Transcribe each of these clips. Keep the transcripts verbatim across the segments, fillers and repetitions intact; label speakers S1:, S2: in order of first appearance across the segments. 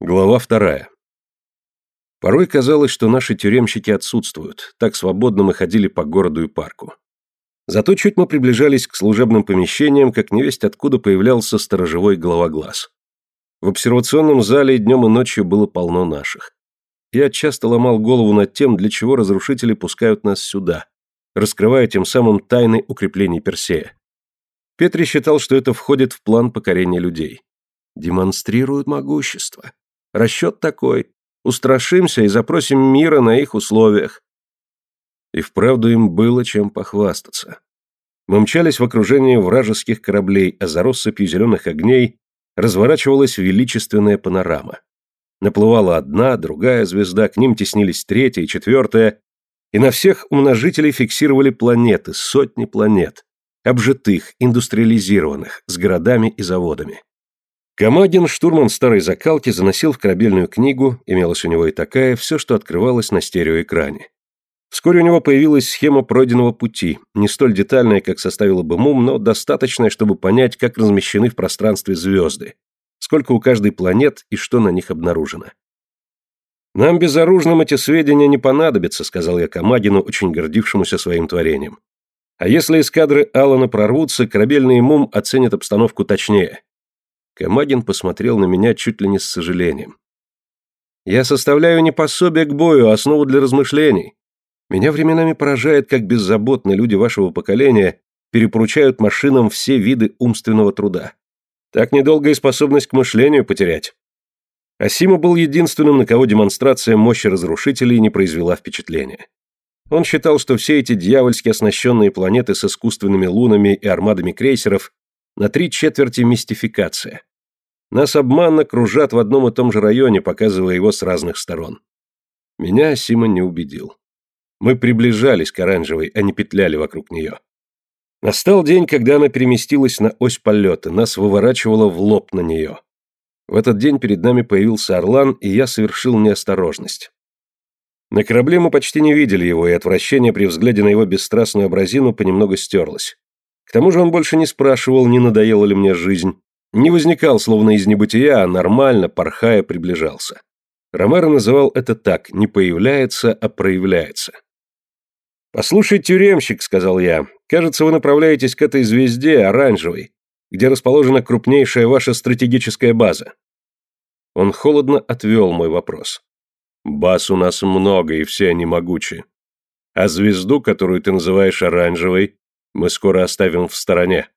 S1: Глава вторая. Порой казалось, что наши тюремщики отсутствуют, так свободно мы ходили по городу и парку. Зато чуть мы приближались к служебным помещениям, как невесть откуда появлялся сторожевой головоглаз. В обсервационном зале днем и ночью было полно наших. Я часто ломал голову над тем, для чего разрушители пускают нас сюда, раскрывая тем самым тайны укреплений Персея. Петри считал, что это входит в план покорения людей. Демонстрируют могущество. Расчет такой. Устрашимся и запросим мира на их условиях. И вправду им было чем похвастаться. Мы мчались в окружении вражеских кораблей, а за россыпью зеленых огней разворачивалась величественная панорама. Наплывала одна, другая звезда, к ним теснились третья и четвертая, и на всех умножителей фиксировали планеты, сотни планет, обжитых, индустриализированных, с городами и заводами. Камагин, штурман старой закалки, заносил в корабельную книгу, имелась у него и такая, все, что открывалось на стереоэкране. Вскоре у него появилась схема пройденного пути, не столь детальная, как составила бы МУМ, но достаточная, чтобы понять, как размещены в пространстве звезды, сколько у каждой планет и что на них обнаружено. «Нам, безоружным, эти сведения не понадобятся», — сказал я Камагину, очень гордившемуся своим творением. «А если эскадры Алана прорвутся, корабельный МУМ оценит обстановку точнее». Камагин посмотрел на меня чуть ли не с сожалением. «Я составляю не пособие к бою, а основу для размышлений. Меня временами поражает, как беззаботно люди вашего поколения перепоручают машинам все виды умственного труда. Так недолго и способность к мышлению потерять». Асима был единственным, на кого демонстрация мощи разрушителей не произвела впечатления. Он считал, что все эти дьявольски оснащенные планеты с искусственными лунами и армадами крейсеров на три четверти мистификация. Нас обманно кружат в одном и том же районе, показывая его с разных сторон. Меня Асима не убедил. Мы приближались к оранжевой, а не петляли вокруг нее. Настал день, когда она переместилась на ось полета, нас выворачивало в лоб на нее. В этот день перед нами появился Орлан, и я совершил неосторожность. На корабле мы почти не видели его, и отвращение при взгляде на его бесстрастную образину понемногу стерлось. К тому же он больше не спрашивал, не надоела ли мне жизнь, не возникал, словно из небытия, а нормально, порхая, приближался. Ромеро называл это так: не появляется, а проявляется. «Послушай, тюремщик», — сказал я, — «кажется, вы направляетесь к этой звезде, оранжевой, где расположена крупнейшая ваша стратегическая база». Он холодно отвел мой вопрос. «Баз у нас много, и все они могучи. А звезду, которую ты называешь оранжевой, мы скоро оставим в стороне».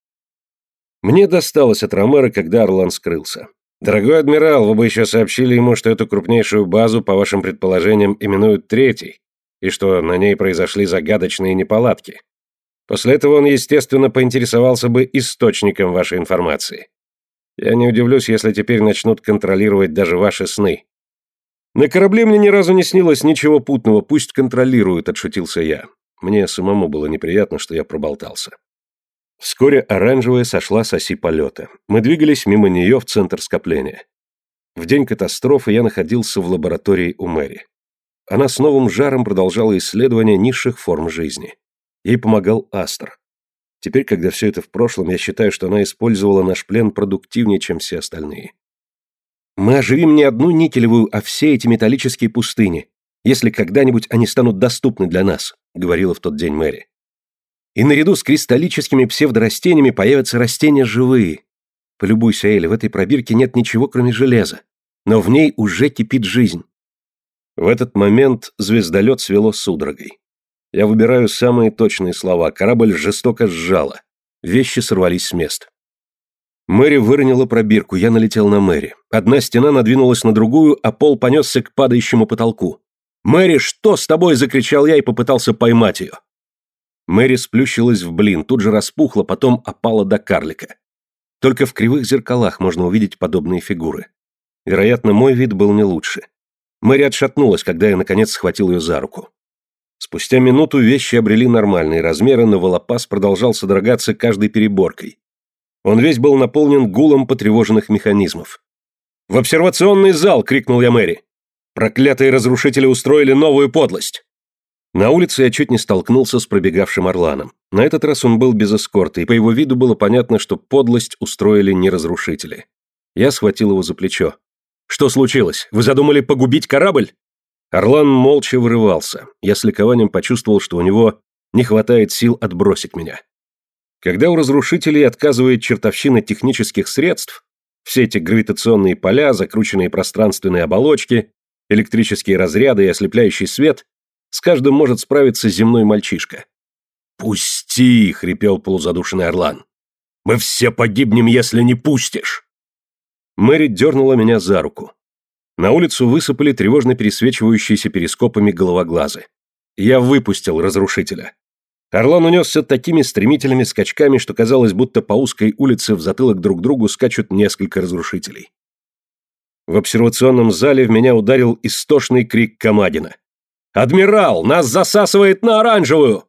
S1: Мне досталось от Ромеро, когда Орлан скрылся. «Дорогой адмирал, вы бы еще сообщили ему, что эту крупнейшую базу, по вашим предположениям, именуют третьей, и что на ней произошли загадочные неполадки. После этого он, естественно, поинтересовался бы источником вашей информации. Я не удивлюсь, если теперь начнут контролировать даже ваши сны». «На корабле мне ни разу не снилось ничего путного, пусть контролируют», — отшутился я. Мне самому было неприятно, что я проболтался. Вскоре оранжевая сошла с оси полета. Мы двигались мимо нее в центр скопления. В день катастрофы я находился в лаборатории у Мэри. Она с новым жаром продолжала исследование низших форм жизни. Ей помогал Астр. Теперь, когда все это в прошлом, я считаю, что она использовала наш плен продуктивнее, чем все остальные. «Мы оживим не одну никелевую, а все эти металлические пустыни, если когда-нибудь они станут доступны для нас», — говорила в тот день Мэри. «И наряду с кристаллическими псевдорастениями появятся растения живые. Полюбуйся, Элли, в этой пробирке нет ничего, кроме железа, но в ней уже кипит жизнь». В этот момент звездолет свело судорогой. Я выбираю самые точные слова, корабль жестоко сжало. Вещи сорвались с мест. Мэри выронила пробирку, я налетел на Мэри. Одна стена надвинулась на другую, а пол понесся к падающему потолку. «Мэри, что с тобой?» — закричал я и попытался поймать ее. Мэри сплющилась в блин, тут же распухла, потом опала до карлика. Только в кривых зеркалах можно увидеть подобные фигуры. Вероятно, мой вид был не лучше. Мэри отшатнулась, когда я, наконец, схватил ее за руку. Спустя минуту вещи обрели нормальные размеры, но волопас продолжал содрогаться каждой переборкой. Он весь был наполнен гулом потревоженных механизмов. «В обсервационный зал!» — крикнул я Мэри. «Проклятые разрушители устроили новую подлость!» На улице я чуть не столкнулся с пробегавшим Орланом. На этот раз он был без эскорта, и по его виду было понятно, что подлость устроили не разрушители. Я схватил его за плечо. Что случилось? Вы задумали погубить корабль?» Орлан молча вырывался. Я с ликованием почувствовал, что у него не хватает сил отбросить меня. Когда у разрушителей отказывает чертовщина технических средств, все эти гравитационные поля, закрученные пространственные оболочки, электрические разряды и ослепляющий свет, с каждым может справиться земной мальчишка. «Пусти!» — хрипел полузадушенный Орлан. «Мы все погибнем, если не пустишь!» Мэри дернула меня за руку. На улицу высыпали тревожно пересвечивающиеся перископами головоглазы. Я выпустил разрушителя. Орлан унесся такими стремительными скачками, что казалось, будто по узкой улице в затылок друг другу скачут несколько разрушителей. В обсервационном зале в меня ударил истошный крик Камадина. «Адмирал, нас засасывает на оранжевую!»